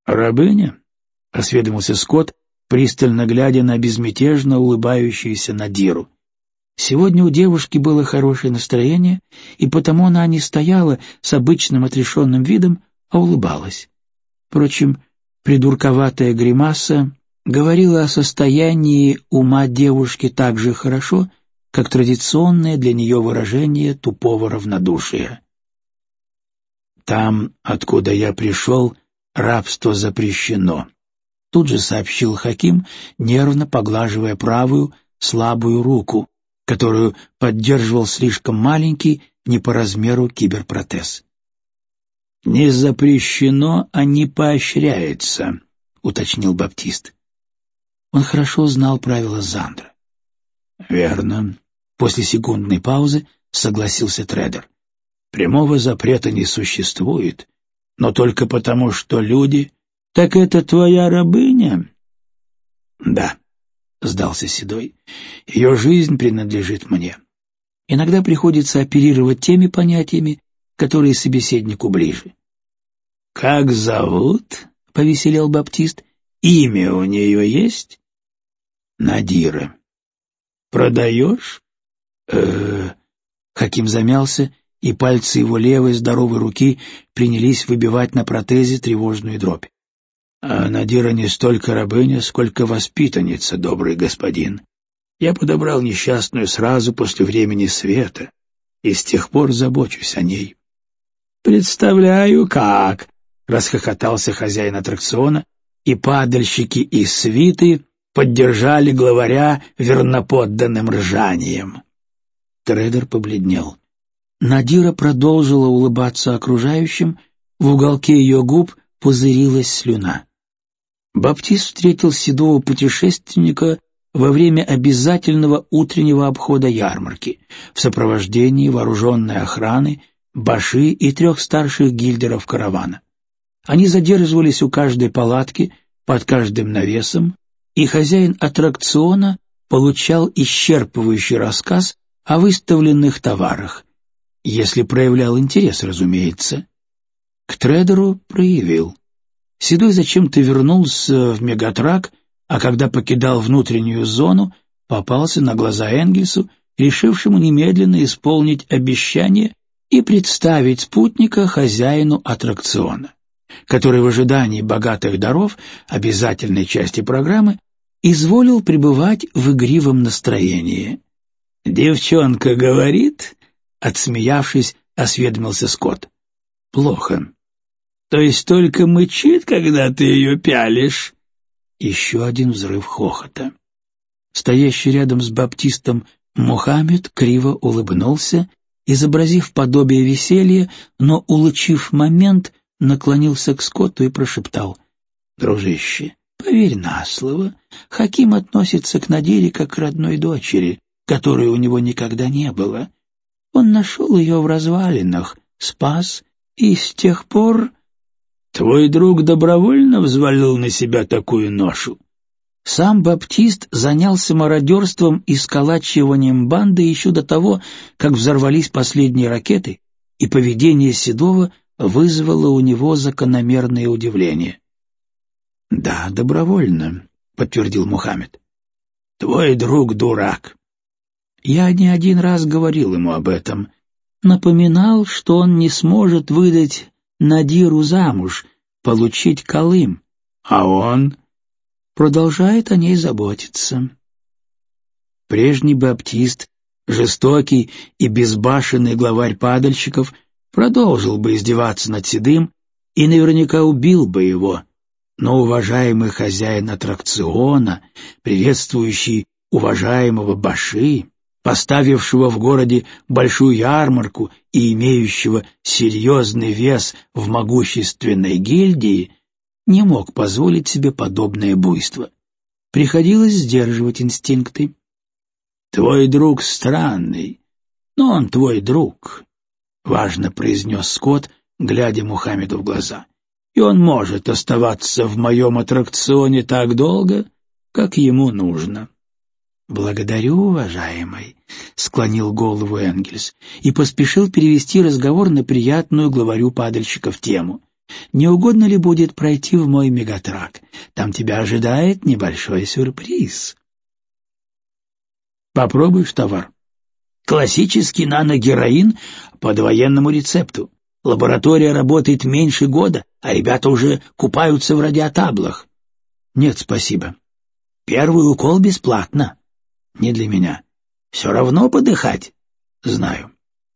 «Рабыня?» — осведомился Скотт, пристально глядя на безмятежно улыбающуюся Надиру. Сегодня у девушки было хорошее настроение, и потому она не стояла с обычным отрешенным видом, а улыбалась. Впрочем, придурковатая гримаса говорила о состоянии ума девушки так же хорошо, как традиционное для нее выражение тупого равнодушия. «Там, откуда я пришел, рабство запрещено», — тут же сообщил Хаким, нервно поглаживая правую, слабую руку, которую поддерживал слишком маленький, не по размеру киберпротез. «Не запрещено, а не поощряется», — уточнил Баптист. Он хорошо знал правила Зандра. «Верно», — после секундной паузы согласился Тредер. «Прямого запрета не существует, но только потому, что люди...» «Так это твоя рабыня?» «Да», — сдался Седой, — «ее жизнь принадлежит мне. Иногда приходится оперировать теми понятиями, которые собеседнику ближе». «Как зовут?» — повеселел Баптист. «Имя у нее есть?» «Надира». «Продаешь?» Хаким замялся, и пальцы его левой здоровой руки принялись выбивать на протезе тревожную дробь. «А Надира не столько рабыня, сколько воспитанница, добрый господин. Я подобрал несчастную сразу после времени света, и с тех пор забочусь о ней». «Представляю, как!» — расхохотался хозяин аттракциона, и падальщики из свиты поддержали главаря верноподданным ржанием. Тредер побледнел. Надира продолжила улыбаться окружающим, в уголке ее губ пузырилась слюна. Баптист встретил седого путешественника во время обязательного утреннего обхода ярмарки в сопровождении вооруженной охраны, баши и 3 старших гильдеров каравана. Они задерживались у каждой палатки, под каждым навесом, и хозяин аттракциона получал исчерпывающий рассказ о выставленных товарах, если проявлял интерес, разумеется. К Тредеру проявил. Седой зачем-то вернулся в Мегатрак, а когда покидал внутреннюю зону, попался на глаза Энгельсу, решившему немедленно исполнить обещание и представить спутника хозяину аттракциона, который в ожидании богатых даров, обязательной части программы, изволил пребывать в игривом настроении. «Девчонка говорит?» — отсмеявшись, осведомился Скотт. «Плохо». «То есть только мычит, когда ты ее пялишь?» Еще один взрыв хохота. Стоящий рядом с Баптистом Мухаммед криво улыбнулся, изобразив подобие веселья, но, улучив момент, наклонился к Скотту и прошептал: «Дружище, поверь на слово, Хаким относится к Надире как к родной дочери, которой у него никогда не было. Он нашел ее в развалинах, спас, и с тех пор...» «Твой друг добровольно взвалил на себя такую ношу?» Сам Баптист занялся мародерством и сколачиванием банды еще до того, как взорвались последние ракеты, и поведение Седова вызвало у него закономерное удивление. «Да, добровольно», — подтвердил Мухаммед. «Твой друг дурак». Я не один раз говорил ему об этом. Напоминал, что он не сможет выдать Надиру замуж, получить Колым, а он продолжает о ней заботиться. Прежний Баптист, жестокий и безбашенный главарь падальщиков, продолжил бы издеваться над Седым и наверняка убил бы его, но уважаемый хозяин аттракциона, приветствующий уважаемого Баши, поставившего в городе большую ярмарку и имеющего серьезный вес в могущественной гильдии, не мог позволить себе подобное буйство. Приходилось сдерживать инстинкты. «Твой друг странный, но он твой друг», — важно произнес Скотт, глядя Мухаммеду в глаза. «И он может оставаться в моем аттракционе так долго, как ему нужно». «Благодарю, уважаемый», — склонил голову Энгельс и поспешил перевести разговор на приятную главарю падальщиков тему. Не угодно ли будет пройти в мой мегатрак? Там тебя ожидает небольшой сюрприз. Попробуешь товар? Классический наногероин по довоенному рецепту. Лаборатория работает меньше года, а ребята уже купаются в радиотаблах. Нет, спасибо. Первый укол бесплатно. Не для меня. Все равно подыхать. Знаю.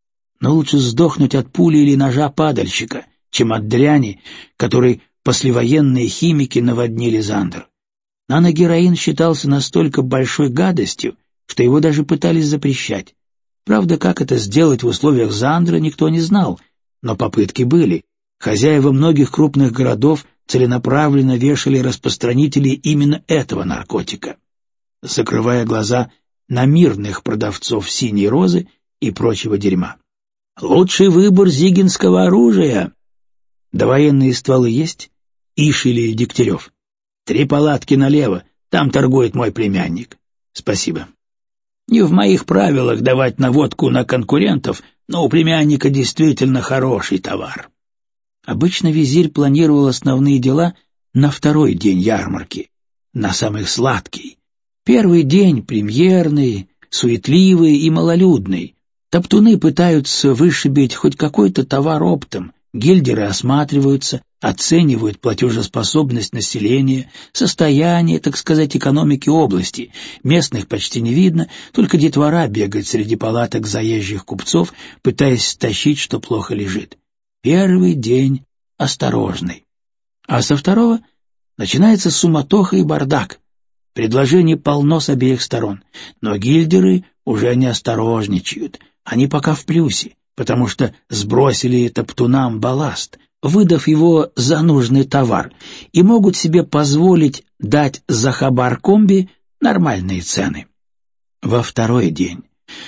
Но лучше сдохнуть от пули или ножа падальщика, чем от дряни, которой послевоенные химики наводнили Зандер. Наногероин считался настолько большой гадостью, что его даже пытались запрещать. Правда, как это сделать в условиях Зандера, никто не знал, но попытки были. Хозяева многих крупных городов целенаправленно вешали распространителей именно этого наркотика, закрывая глаза на мирных продавцов синей розы и прочего дерьма. Лучший выбор зигинского оружия. Довоенные стволы есть? Иш или Дегтярев? 3 палатки налево, там торгует мой племянник. Спасибо. Не в моих правилах давать наводку на конкурентов, но у племянника действительно хороший товар. Обычно визирь планировал основные дела на второй день ярмарки, на самый сладкий. Первый день премьерный, суетливый и малолюдный. Топтуны пытаются вышибить хоть какой-то товар оптом, гильдеры осматриваются, оценивают платежеспособность населения, состояние, так сказать, экономики области. Местных почти не видно, только детвора бегает среди палаток заезжих купцов, пытаясь стащить, что плохо лежит. Первый день осторожный. А со второго начинается суматоха и бардак. Предложений полно с обеих сторон, но гильдеры уже не осторожничают. Они пока в плюсе, потому что сбросили топтунам балласт, выдав его за нужный товар, и могут себе позволить дать за хабар комби нормальные цены. Во второй день.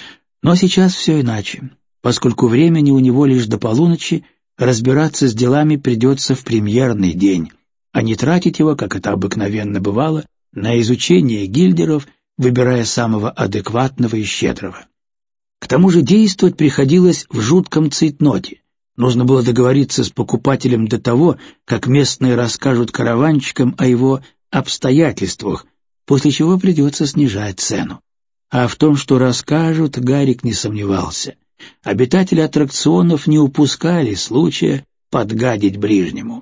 Но сейчас все иначе, поскольку времени у него лишь до полуночи, разбираться с делами придется в премьерный день, а не тратить его, как это обыкновенно бывало, на изучение гильдеров, выбирая самого адекватного и щедрого. К тому же действовать приходилось в жутком цейтноте. Нужно было договориться с покупателем до того, как местные расскажут караванщикам о его обстоятельствах, после чего придется снижать цену. А в том, что расскажут, Гарик не сомневался. Обитатели аттракционов не упускали случая подгадить ближнему.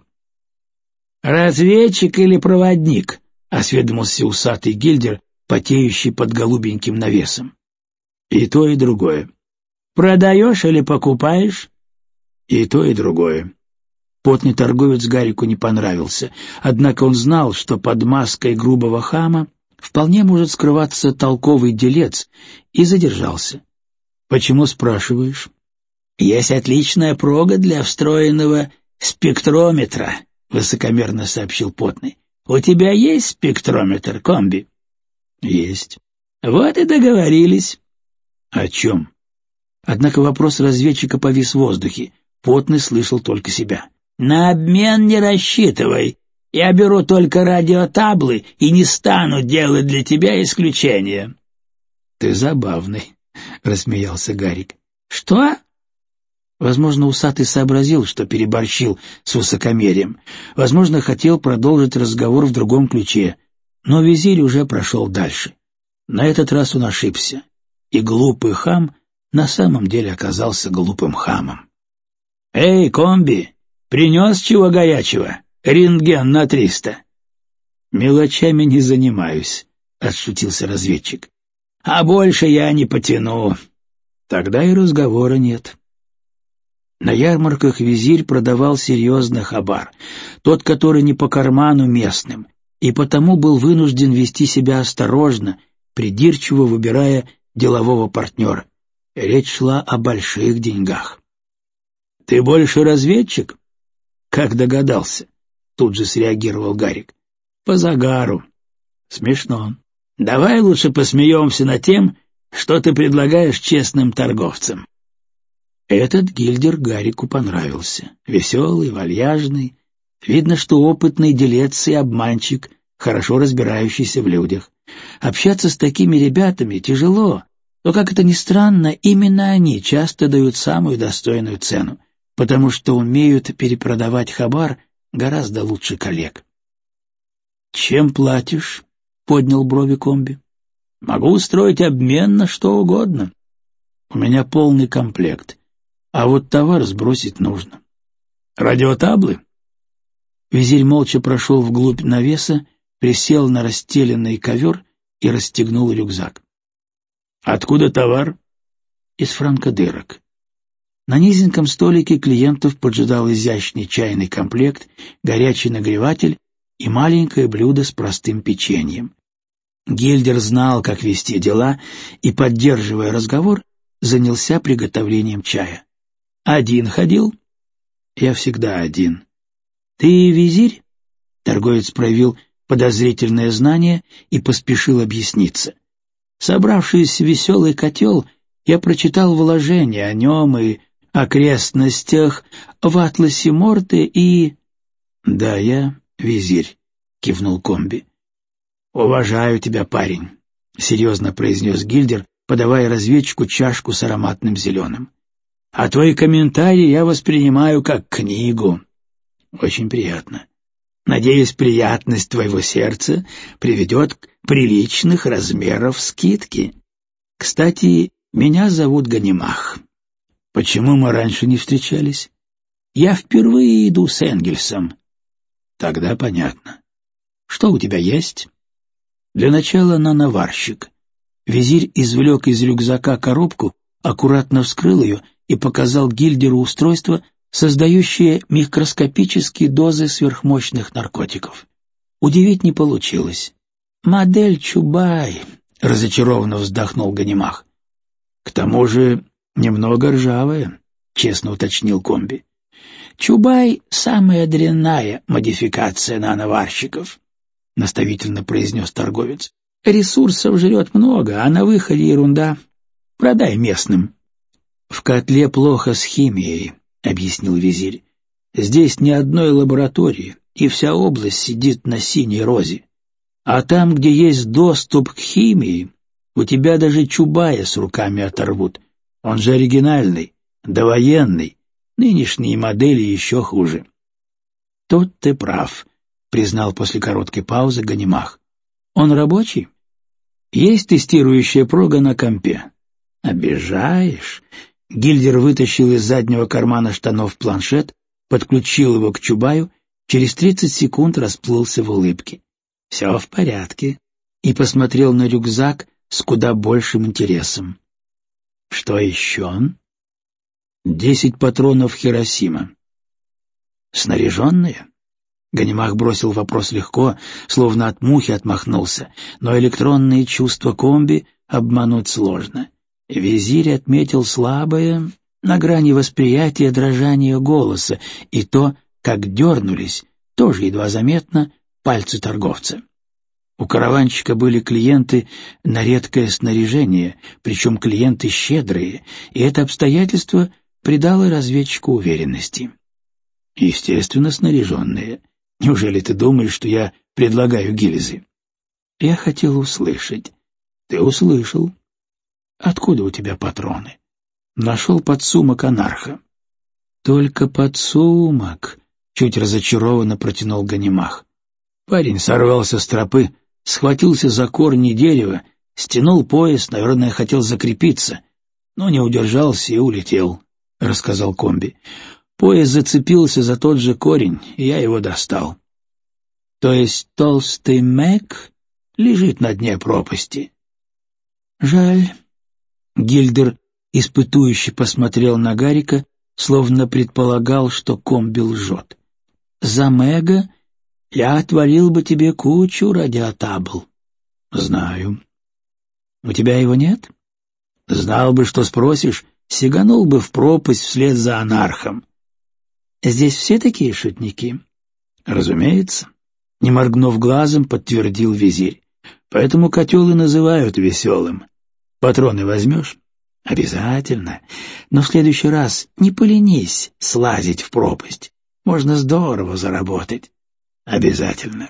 «Разведчик или проводник?» — осведомился усатый гильдер, потеющий под голубеньким навесом. «И то, и другое». «Продаешь или покупаешь?» «И то, и другое». Потный торговец Гарику не понравился, однако он знал, что под маской грубого хама вполне может скрываться толковый делец, и задержался. «Почему спрашиваешь?» «Есть отличная прога для встроенного спектрометра», — высокомерно сообщил Потный. «У тебя есть спектрометр, комби?» «Есть». «Вот и договорились». «О чем?» Однако вопрос разведчика повис в воздухе. Потный слышал только себя. «На обмен не рассчитывай. Я беру только радиотаблы и не стану делать для тебя исключения». «Ты забавный», — рассмеялся Гарик. «Что?» Возможно, усатый сообразил, что переборщил с высокомерием. Возможно, хотел продолжить разговор в другом ключе. Но визирь уже прошел дальше. На этот раз он ошибся. И глупый хам на самом деле оказался глупым хамом. «Эй, комби, принес чего горячего? Рентген на 300». «Мелочами не занимаюсь», — отшутился разведчик. «А больше я не потяну». «Тогда и разговора нет». На ярмарках визирь продавал серьезный хабар, тот, который не по карману местным, и потому был вынужден вести себя осторожно, придирчиво выбирая делового партнера. Речь шла о больших деньгах. «Ты больше разведчик?» «Как догадался?» — тут же среагировал Гарик. «По загару». «Смешно. Давай лучше посмеемся над тем, что ты предлагаешь честным торговцам». Этот гильдер Гарику понравился. Веселый, вальяжный. Видно, что опытный делец и обманщик, хорошо разбирающийся в людях. Общаться с такими ребятами тяжело, но, как это ни странно, именно они часто дают самую достойную цену. потому что умеют перепродавать хабар гораздо лучше коллег. «Чем платишь?» — поднял брови комби. «Могу устроить обмен на что угодно. У меня полный комплект, а вот товар сбросить нужно». «Радиотаблы?» Визирь молча прошел вглубь навеса, присел на расстеленный ковер и расстегнул рюкзак. «Откуда товар?» «Из франкодырок». На низеньком столике клиентов поджидал изящный чайный комплект, горячий нагреватель и маленькое блюдо с простым печеньем. Гильдер знал, как вести дела, и, поддерживая разговор, занялся приготовлением чая. «Один ходил?» «Я всегда один». «Ты визирь?» Торговец проявил подозрительное знание и поспешил объясниться. «Собравшись в веселый котел, я прочитал вложения о нем и окрестностях в атласе Морте и...» «Да, я визирь», — кивнул комби. «Уважаю тебя, парень», — серьезно произнес Гильдер, подавая разведчику чашку с ароматным зеленым. «А твои комментарии я воспринимаю как книгу». «Очень приятно. Надеюсь, приятность твоего сердца приведет к приличных размеров скидки. Кстати, меня зовут Ганимах. Почему мы раньше не встречались? Я впервые иду с Энгельсом». «Тогда понятно. Что у тебя есть?» «Для начала наварщик». Визирь извлек из рюкзака коробку, аккуратно вскрыл ее и показал Гильдеру устройство, создающее микроскопические дозы сверхмощных наркотиков. Удивить не получилось. «Модель Чубай», — разочарованно вздохнул Ганимах. «К тому же немного ржавая», — честно уточнил комби. «Чубай — самая дрянная модификация нановарщиков», — наставительно произнес торговец. «Ресурсов жрет много, а на выходе ерунда. Продай местным». «В котле плохо с химией», — объяснил визирь. «Здесь ни одной лаборатории, и вся область сидит на синей розе. А там, где есть доступ к химии, у тебя даже Чубая с руками оторвут. Он же оригинальный, довоенный. Нынешние модели еще хуже». «Тут ты прав», — признал после короткой паузы Ганимах. «Он рабочий?» «Есть тестирующая прога на компе». «Обижаешь?» Гильдер вытащил из заднего кармана штанов планшет, подключил его к Чубаю, через 30 секунд расплылся в улыбке. «Все в порядке», и посмотрел на рюкзак с куда большим интересом. «Что еще?» 10 патронов Хиросима. «Снаряженные?» Ганимах бросил вопрос легко, словно от мухи отмахнулся, но электронные чувства комби обмануть сложно. Визирь отметил слабое, на грани восприятия дрожание голоса, и то, как дернулись, тоже едва заметно, пальцы торговца. У караванщика были клиенты на редкое снаряжение, причем клиенты щедрые, и это обстоятельство придало разведчику уверенности. «Естественно, снаряженные. Неужели ты думаешь, что я предлагаю гильзы?» «Я хотел услышать». «Ты услышал. Откуда у тебя патроны?» «Нашел подсумок анарха». «Только подсумок», — чуть разочарованно протянул Ганимах. Парень сорвался с тропы, схватился за корни дерева, стянул пояс, наверное, хотел закрепиться, но не удержался и улетел, — рассказал комби. Пояс зацепился за тот же корень, и я его достал. То есть толстый Мэг лежит на дне пропасти. Жаль. Гильдер испытующе посмотрел на Гарика, словно предполагал, что комби лжет. За Мэга я отвалил бы тебе кучу радиотабл. Знаю. У тебя его нет? Знал бы, что спросишь, сиганул бы в пропасть вслед за анархом. Здесь все такие шутники? Разумеется. Не моргнув глазом, подтвердил визирь. Поэтому котел и называют веселым. Патроны возьмешь? Обязательно. Но в следующий раз не поленись слазить в пропасть. Можно здорово заработать. Обязательно.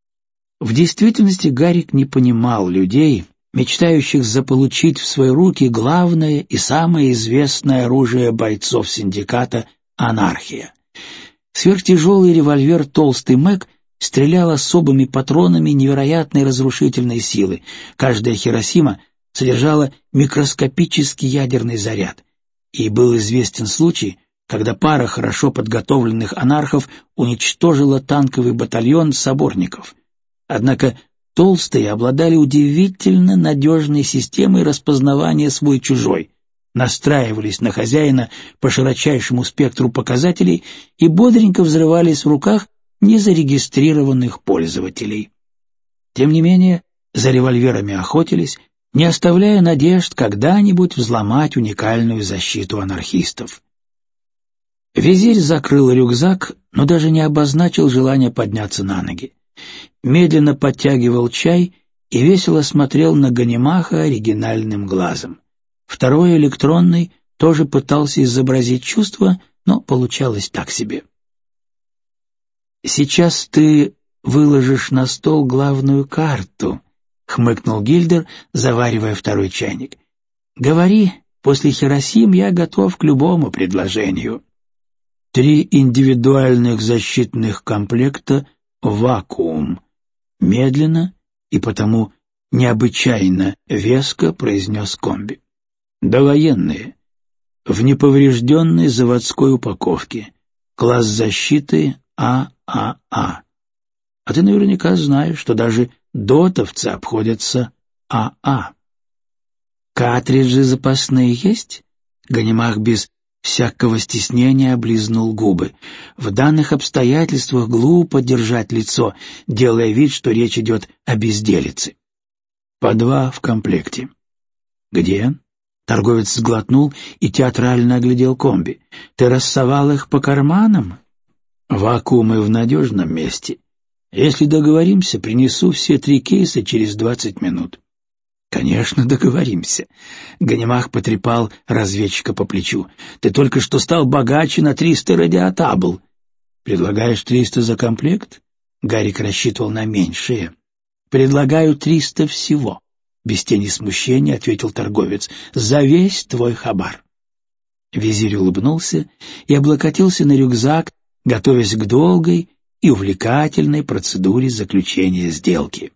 В действительности Гарик не понимал людей, мечтающих заполучить в свои руки главное и самое известное оружие бойцов синдиката анархия. Сверхтяжелый револьвер «Толстый Мэг» стрелял особыми патронами невероятной разрушительной силы. Каждая Хиросима содержала микроскопический ядерный заряд. И был известен случай, когда пара хорошо подготовленных анархов уничтожила танковый батальон соборников. Однако толстые обладали удивительно надежной системой распознавания свой-чужой, настраивались на хозяина по широчайшему спектру показателей и бодренько взрывались в руках незарегистрированных пользователей. Тем не менее, за револьверами охотились, не оставляя надежд когда-нибудь взломать уникальную защиту анархистов. Визирь закрыл рюкзак, но даже не обозначил желания подняться на ноги. Медленно подтягивал чай и весело смотрел на Ганимаха оригинальным глазом. Второй, электронный, тоже пытался изобразить чувство, но получалось так себе. «Сейчас ты выложишь на стол главную карту», — хмыкнул Гильдер, заваривая второй чайник. «Говори, после Хиросим я готов к любому предложению». 3 индивидуальных защитных комплекта «Вакуум», — медленно и потому необычайно веско произнес комби. «Довоенные, в неповрежденной заводской упаковке, класс защиты ААА. А ты наверняка знаешь, что даже дотовцы обходятся АА. Картриджи запасные есть?» Ганимах без всякого стеснения облизнул губы. В данных обстоятельствах глупо держать лицо, делая вид, что речь идет о безделице. «По 2 в комплекте». «Где?» Торговец сглотнул и театрально оглядел комби. «Ты рассовал их по карманам?» «Вакуумы в надежном месте. Если договоримся, принесу все 3 кейса через 20 минут». «Конечно, договоримся». Ганимах потрепал разведчика по плечу. «Ты только что стал богаче на 300 радиотабл». «Предлагаешь 300 за комплект?» Гарик рассчитывал на меньшее. «Предлагаю 300 всего», — без тени смущения ответил торговец. «За весь твой хабар». Визирь улыбнулся и облокотился на рюкзак, готовясь к долгой и увлекательной процедуре заключения сделки.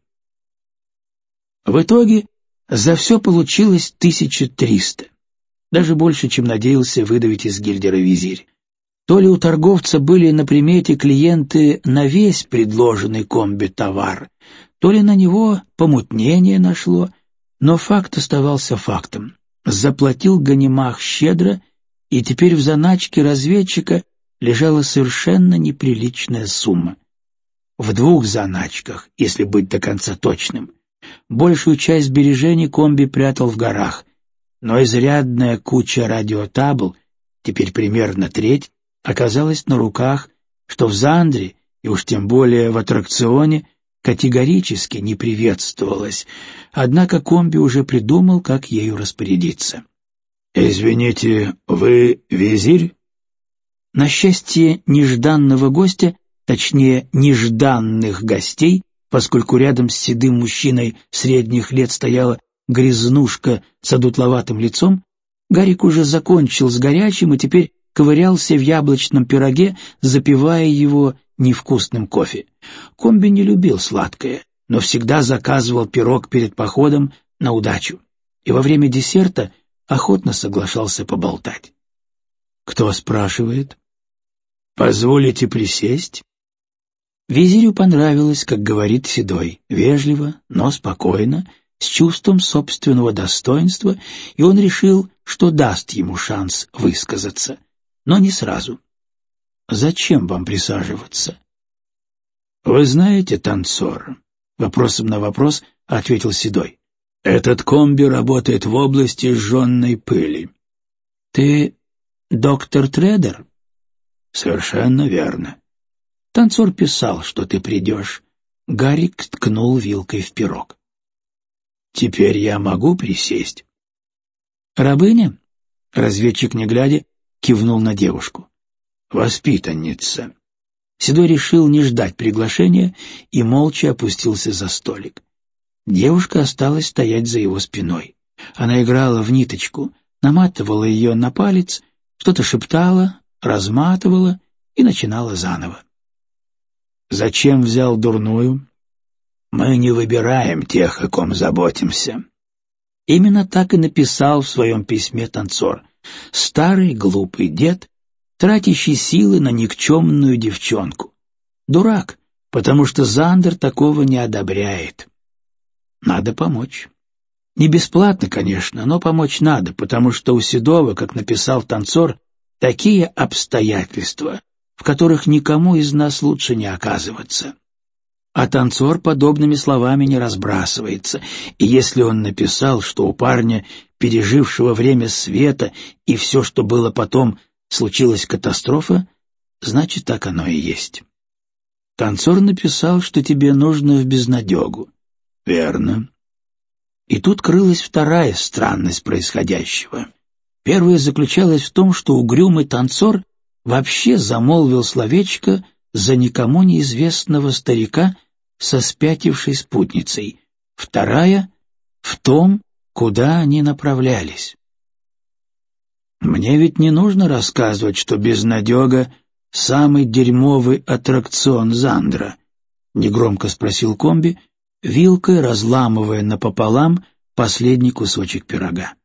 В итоге за все получилось 1300, даже больше, чем надеялся выдавить из Гильдера Визирь. То ли у торговца были на примете клиенты на весь предложенный комби товар, то ли на него помутнение нашло, но факт оставался фактом. Заплатил Ганимах щедро, и теперь в заначке разведчика лежала совершенно неприличная сумма. В 2 заначках, если быть до конца точным. Большую часть сбережений комби прятал в горах, но изрядная куча радиотабл, теперь примерно треть, оказалась на руках, что в Зандре, и уж тем более в аттракционе, категорически не приветствовалось, однако комби уже придумал, как ею распорядиться. «Извините, вы Визирь?» На счастье нежданного гостя, точнее, нежданных гостей, поскольку рядом с седым мужчиной средних лет стояла грязнушка с одутловатым лицом, Гарик уже закончил с горячим и теперь ковырялся в яблочном пироге, запивая его невкусным кофе. Комби не любил сладкое, но всегда заказывал пирог перед походом на удачу, и во время десерта охотно соглашался поболтать. «Кто спрашивает?» «Позволите присесть?» Визирю понравилось, как говорит Седой, вежливо, но спокойно, с чувством собственного достоинства, и он решил, что даст ему шанс высказаться, но не сразу. «Зачем вам присаживаться?» «Вы знаете, танцор?» — вопросом на вопрос ответил Седой. «Этот комби работает в области сжженной пыли». «Ты доктор Тредер?» «Совершенно верно. Танцор писал, что ты придешь». Гарик ткнул вилкой в пирог. «Теперь я могу присесть?» «Рабыня?» — разведчик, не глядя, кивнул на девушку. «Воспитанница». Седой решил не ждать приглашения и молча опустился за столик. Девушка осталась стоять за его спиной. Она играла в ниточку, наматывала ее на палец, что-то шептала, разматывала и начинала заново. «Зачем взял дурную?» «Мы не выбираем тех, о ком заботимся». Именно так и написал в своем письме танцор. Старый глупый дед, тратящий силы на никчемную девчонку. Дурак, потому что Зандер такого не одобряет. Надо помочь. Не бесплатно, конечно, но помочь надо, потому что у Седова, как написал танцор, такие обстоятельства, в которых никому из нас лучше не оказываться. А танцор подобными словами не разбрасывается, и если он написал, что у парня, пережившего время света, и все, что было потом, случилась катастрофа, значит, так оно и есть. Танцор написал, что тебе нужно в безнадегу. Верно. И тут крылась вторая странность происходящего. Первая заключалась в том, что угрюмый танцор вообще замолвил словечко за никому неизвестного старика со спятившей спутницей. Вторая — в том, куда они направлялись. «Мне ведь не нужно рассказывать, что безнадега — самый дерьмовый аттракцион Зандра», — негромко спросил комби, вилкой разламывая напополам последний кусочек пирога.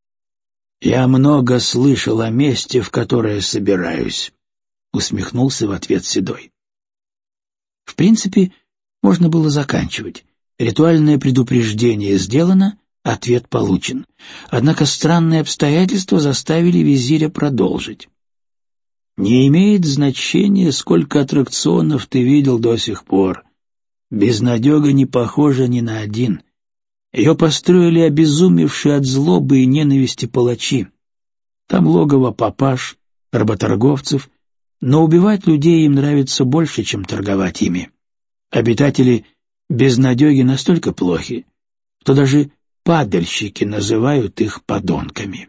«Я много слышал о месте, в которое собираюсь», — усмехнулся в ответ Седой. В принципе, можно было заканчивать. Ритуальное предупреждение сделано, ответ получен. Однако странные обстоятельства заставили визиря продолжить. «Не имеет значения, сколько аттракционов ты видел до сих пор. Безнадега не похожа ни на один. Ее построили обезумевшие от злобы и ненависти палачи. Там логово папаш, работорговцев, но убивать людей им нравится больше, чем торговать ими. Обитатели безнадеги настолько плохи, что даже падальщики называют их подонками».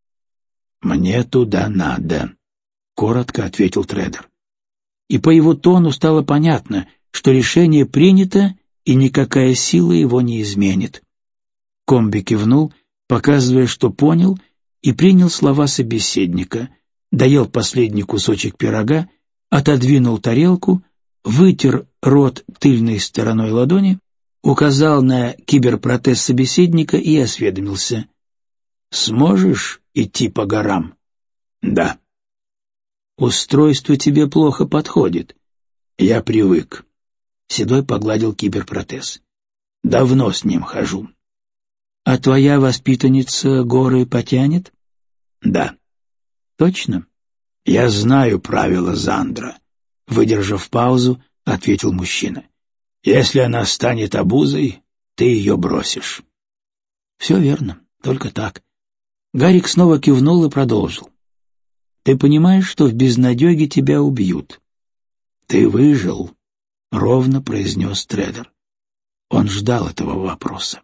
«Мне туда надо», — коротко ответил трейдер. И по его тону стало понятно, что решение принято, и никакая сила его не изменит. Комби кивнул, показывая, что понял, и принял слова собеседника, доел последний кусочек пирога, отодвинул тарелку, вытер рот тыльной стороной ладони, указал на киберпротез собеседника и осведомился. «Сможешь идти по горам?» «Да». «Устройство тебе плохо подходит». «Я привык». Седой погладил киберпротез. «Давно с ним хожу». «А твоя воспитанница горы потянет?» «Да». «Точно?» «Я знаю правила Зандра», — выдержав паузу, ответил мужчина. «Если она станет обузой, ты ее бросишь». «Все верно, только так». Гарик снова кивнул и продолжил. «Ты понимаешь, что в безнадеге тебя убьют?» «Ты выжил», — ровно произнес трейдер. Он ждал этого вопроса.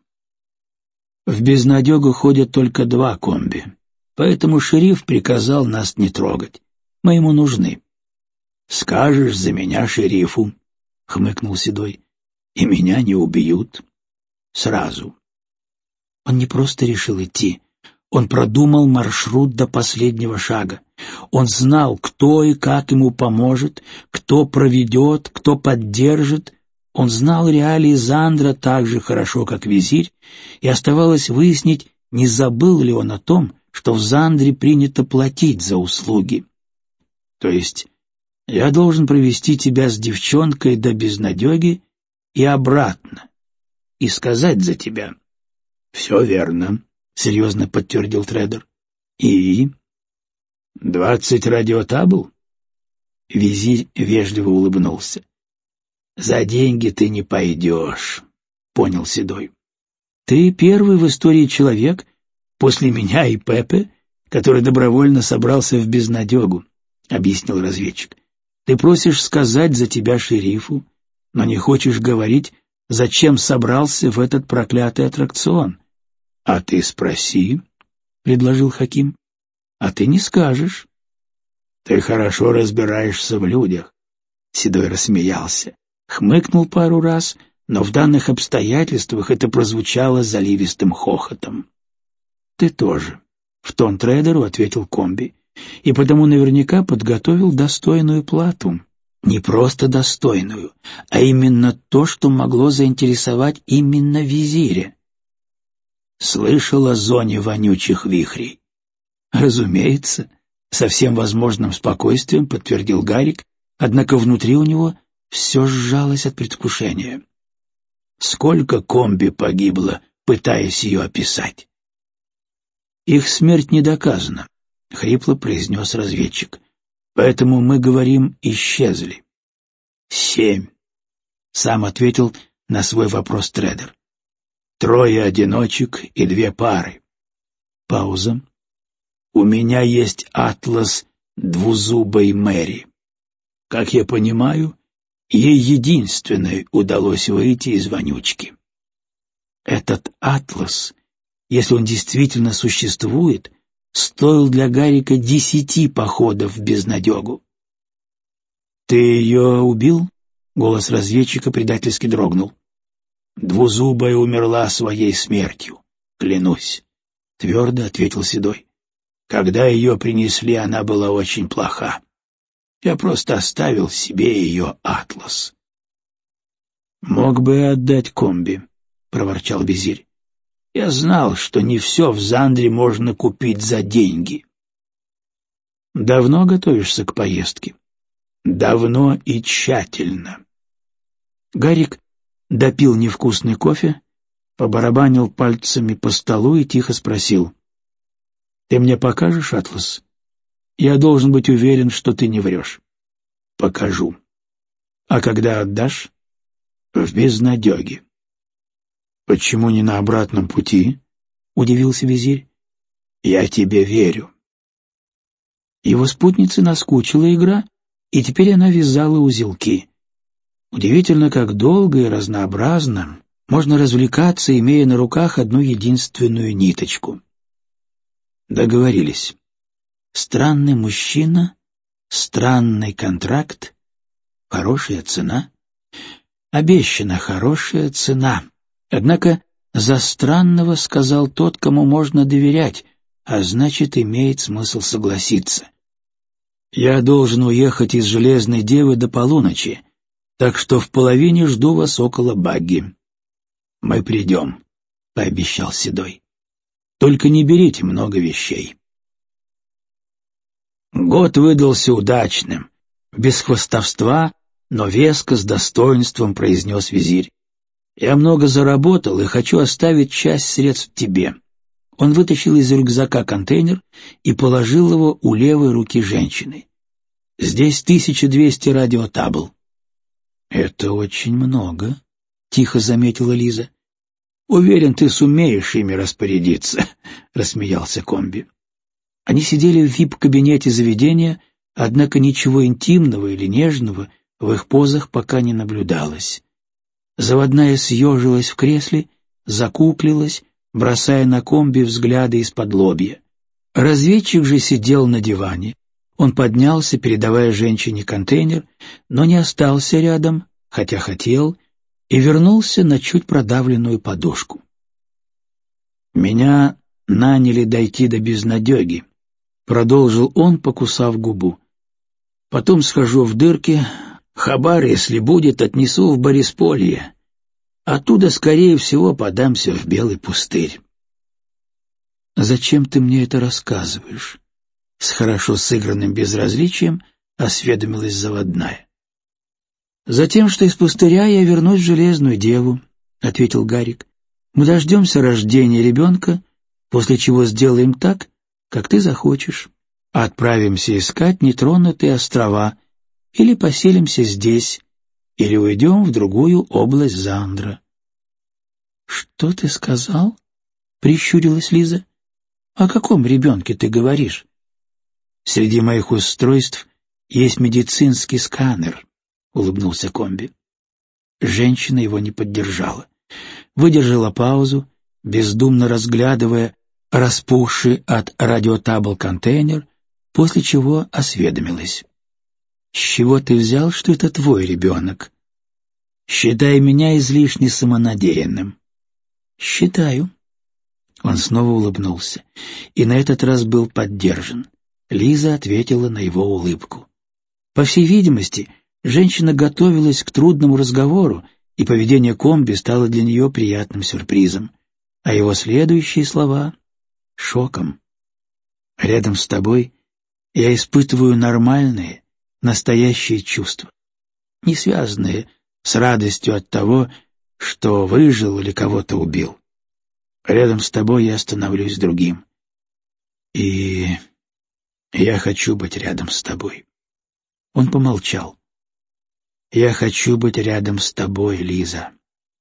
«В безнадегу ходят только 2 комби, поэтому шериф приказал нас не трогать. Мы ему нужны». «Скажешь за меня шерифу», — хмыкнул Седой, — «и меня не убьют. Сразу». Он не просто решил идти. Он продумал маршрут до последнего шага. Он знал, кто и как ему поможет, кто проведет, кто поддержит. Он знал реалии Зандра так же хорошо, как визирь, и оставалось выяснить, не забыл ли он о том, что в Зандре принято платить за услуги. То есть я должен провести тебя с девчонкой до безнадеги и обратно, и сказать за тебя. — Все верно, — серьезно подтвердил трейдер. — И? 20 радиотабл? Визирь вежливо улыбнулся. — За деньги ты не пойдешь, — понял Седой. — Ты первый в истории человек, после меня и Пепе, который добровольно собрался в безнадегу, — объяснил разведчик. — Ты просишь сказать за тебя шерифу, но не хочешь говорить, зачем собрался в этот проклятый аттракцион. — А ты спроси, — предложил Хаким. — А ты не скажешь. — Ты хорошо разбираешься в людях. Седой рассмеялся, хмыкнул пару раз, но в данных обстоятельствах это прозвучало заливистым хохотом. — Ты тоже, — в тон трейдеру ответил комби. и потому наверняка подготовил достойную плату. Не просто достойную, а именно то, что могло заинтересовать именно визиря. Слышал о зоне вонючих вихрей? Разумеется, со всем возможным спокойствием подтвердил Гарик, однако внутри у него все сжалось от предвкушения. Сколько комби погибло, пытаясь ее описать? Их смерть не доказана, — хрипло произнес разведчик. Поэтому мы говорим «исчезли». 7. Сам ответил на свой вопрос трейдер. 3 одиночек и 2 пары. Пауза. У меня есть атлас двузубой Мэри. Как я понимаю, ей единственной удалось выйти из вонючки. Этот атлас, если он действительно существует, стоил для Гарика 10 походов в безнадегу. «Ты ее убил?» — голос разведчика предательски дрогнул. «Двузубая умерла своей смертью, клянусь», — твердо ответил Седой. «Когда ее принесли, она была очень плоха. Я просто оставил себе ее атлас». «Мог бы отдать комби», — проворчал визирь. «Я знал, что не все в Зандре можно купить за деньги». «Давно готовишься к поездке?» «Давно и тщательно». Гарик допил невкусный кофе, побарабанил пальцами по столу и тихо спросил. «Ты мне покажешь атлас? Я должен быть уверен, что ты не врешь». «Покажу». «А когда отдашь?» «В безнадеге». «Почему не на обратном пути?» — удивился визирь. «Я тебе верю». Его спутнице наскучила игра, и теперь она вязала узелки. Удивительно, как долго и разнообразно можно развлекаться, имея на руках одну единственную ниточку. Договорились. Странный мужчина, странный контракт, хорошая цена. Обещана хорошая цена. Однако за странного сказал тот, кому можно доверять, а значит, имеет смысл согласиться. «Я должен уехать из Железной Девы до полуночи, так что в половине жду вас около багги». «Мы придем», — пообещал Седой. «Только не берите много вещей». Год выдался удачным, без хвастовства, но веско, с достоинством произнес визирь. «Я много заработал и хочу оставить часть средств тебе». Он вытащил из рюкзака контейнер и положил его у левой руки женщины. «Здесь 1200 радиотабл». «Это очень много», — тихо заметила Лиза. «Уверен, ты сумеешь ими распорядиться», — рассмеялся комби. Они сидели в вип-кабинете заведения, однако ничего интимного или нежного в их позах пока не наблюдалось. Заводная съежилась в кресле, закуклилась, бросая на комби взгляды из-под лобья. Разведчик же сидел на диване. Он поднялся, передавая женщине контейнер, но не остался рядом, хотя хотел, и вернулся на чуть продавленную подушку. «Меня наняли дойти до безнадеги», — продолжил он, покусав губу. «Потом схожу в дырки, хабар, если будет, отнесу в Борисполье. Оттуда, скорее всего, подамся в Белый пустырь». «Зачем ты мне это рассказываешь?» С хорошо сыгранным безразличием осведомилась заводная. «Затем, что из пустыря я вернусь в Железную Деву», — ответил Гарик. «Мы дождемся рождения ребенка, после чего сделаем так, как ты захочешь. Отправимся искать нетронутые острова или поселимся здесь, или уйдем в другую область Зандра». «Что ты сказал?» — прищурилась Лиза. «О каком ребенке ты говоришь?» «Среди моих устройств есть медицинский сканер», — улыбнулся комби. Женщина его не поддержала. Выдержала паузу, бездумно разглядывая распухший от радиотабл контейнер, после чего осведомилась. «С чего ты взял, что это твой ребенок?» «Считай меня излишне самонадеянным». «Считаю». Он снова улыбнулся, и на этот раз был поддержан. Лиза ответила на его улыбку. По всей видимости, женщина готовилась к трудному разговору, и поведение комби стало для нее приятным сюрпризом, а его следующие слова — шоком. «Рядом с тобой я испытываю нормальные, настоящие чувства, не связанные с радостью от того, что выжил или кого-то убил. Рядом с тобой я становлюсь другим. И я хочу быть рядом с тобой». Он помолчал. «Я хочу быть рядом с тобой, Лиза».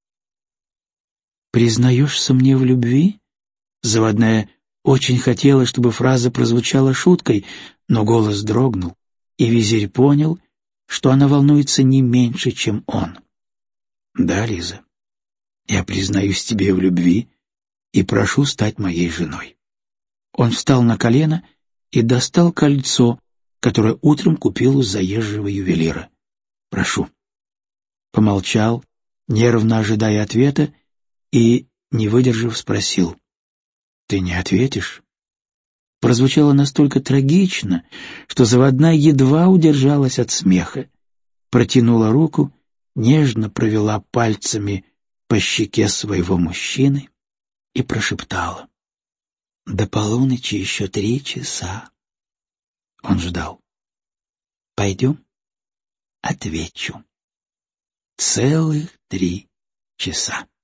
«Признаешься мне в любви?» Заводная очень хотела, чтобы фраза прозвучала шуткой, но голос дрогнул, и визирь понял, что она волнуется не меньше, чем он. «Да, Лиза, я признаюсь тебе в любви и прошу стать моей женой». Он встал на колено и достал кольцо, которое утром купил у заезжего ювелира. «Прошу». Помолчал, нервно ожидая ответа, и, не выдержав, спросил: «Ты не ответишь?» Прозвучало настолько трагично, что заводная едва удержалась от смеха. Протянула руку, нежно провела пальцами по щеке своего мужчины и прошептала: «До полуночи еще 3 часа». Он ждал. «Пойдем?» Отвечу: целых 3 часа.